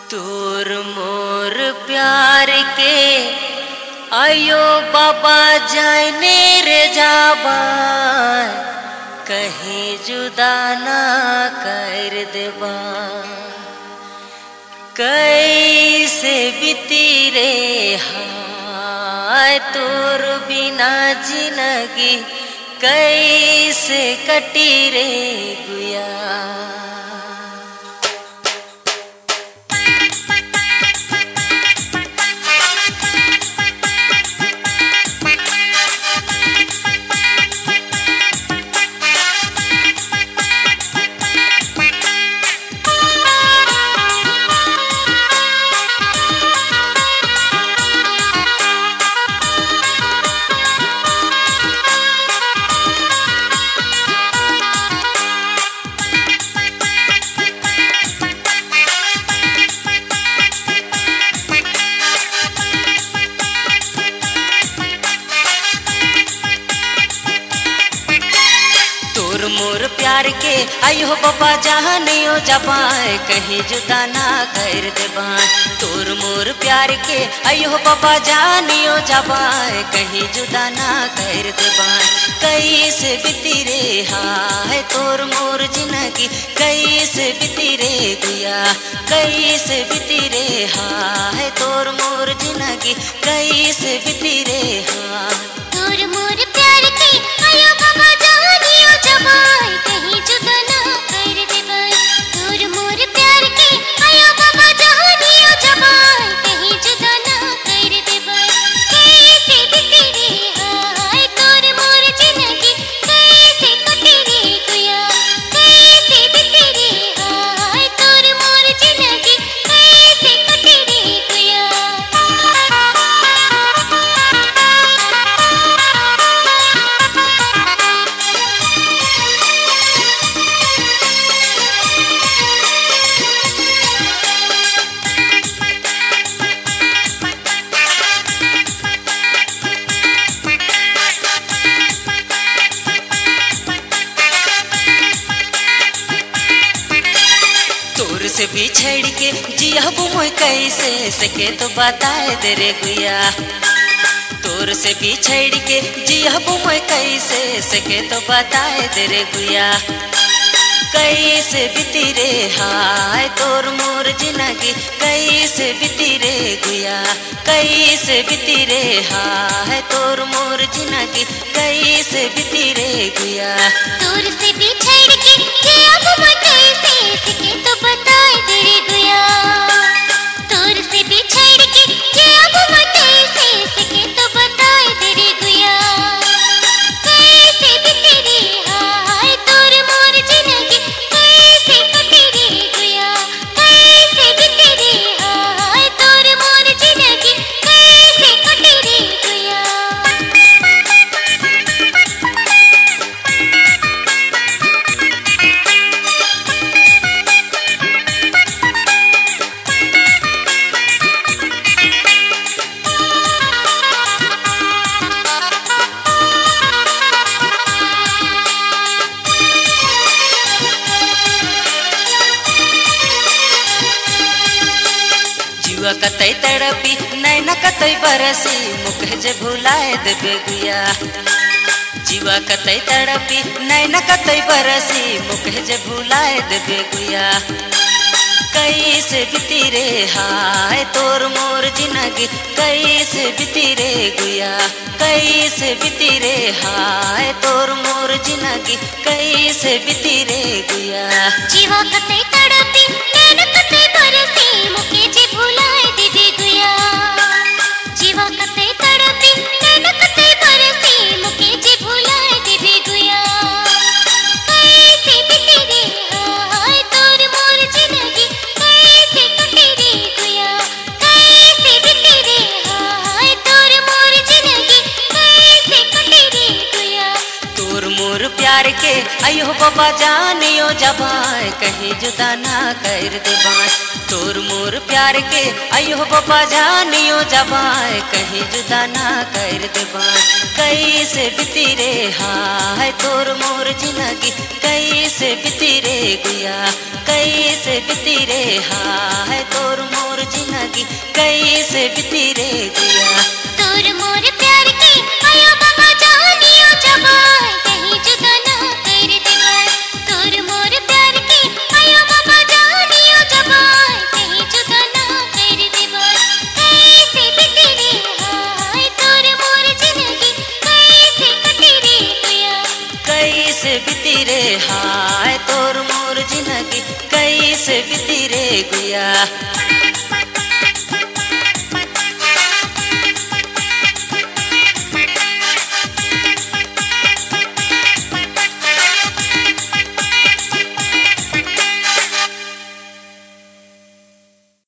तोर मोर प्यार के आयो बाबा जाने रे जाबा कहीं जुदा ना कर देबा कैसे बीती रे हाय तोर बिना जिंदगी कैसे कटी रे गुया। तोर मोर प्यार के आयो बाबा जहानियो जबाए कहीं जुदा ना कर देबाए। तोर मोर प्यार के आयो बाबा जहानियो जबाए कहीं जुदा ना कर देबाए। कैसे बीती रे हाय तोर मोर जिंदगी कैसे बीती रे गुया कैसे बीती रे हाय तोर मोर जिंदगी कैसे बीती रे हाय। तोर मोर प्यार के आयो बाबा जहानियो जबाए कहीं जुदा ना कर देबाए। तोर मोर प्यार के आयो बाबा जहानियो जबाए कहीं जुदा ना कर देबाए। कैसे बीती रे हाय तोर मोर जिंदगी कैसे कटी रे गुया कैसे बीती रे हाय तोर मोर जिंदगी कैसे कटी रे गुया। तोर से बिछड़ के जियब मोय कैसे सके तो बताए दे रे गुया। तोर से बिछड़ के जियब मोय कैसे सके तो बताए दे रे गुया। कैसे बीती रे हाय तोर मोर जिंदगी कैसे बीती रे गुया कैसे बीती रे हाय तोर मोर जिंदगी कैसे बीती रे गुया। तोर से बिछड़ के जियब मैं कैसे सके तो बताए दे रे गुया। तोर से बिछड़ के जियब मैं कैसे सके तो बताए दे रे गुया। कैसे बीती रे हाय तोर मोर जिंदगी कैसे कटी रे गुया कैसे बीती रे हाय तोर मोर जिंदगी कैसे कटी रे गुया। जुआ कतई तड़पी नैना कतई बरसी मुख जे भुलाए देबे गुया। जीवा कतई तड़पी नैना कतई बरसी मुख जे भुलाए देबे गुया। कैसे बीती रे हाय तोर मोर जिंदगी कैसे बीती रे गुया कैसे बीती रे हाय तोर मोर जिंदगी कैसे बीती रे गुया। जीवा कतई तड़पी नैना कतई बरसी मुके जे भुलाए देबे गुया। जीवा कतई तड़पी नैना कतई बरसी मुके जे भुलाए देबे गुया। कैसे बीती रे हाय तोर मोर जिंदगी कैसे कटी रे गुया कैसे बीती रे हाय तोर मोर जिंदगी कैसे कटी रे गुया। तोर मोर प्यार प्यार के अयो बाबा जानियो जबाए कहीं जुदा ना कर देबाए तोर मोर प्यार के अयो बाबा जानियो जबाए कहीं जुदा ना कर देबाए कैसे बीती रे हाय तोर मोर जिंदगी कैसे बीती रे गुया कैसे बीती रे हाय तोर मोर जिंदगी कैसे बीती रे गुया तोर मोर प्यार के आयो बाबा जानियो जबाए कहीं जुदा ना कर देबाए तोर मोर प्यार के आयो बाबा जानियो जबाए कहीं जुदा ना कर देबाए कैसे बीती रे हाय तोर मोर जिंदगी कैसे कटी रे गुया कैसे बीती रे हाय तोर मोर जिंदगी कैसे बीती रे गुया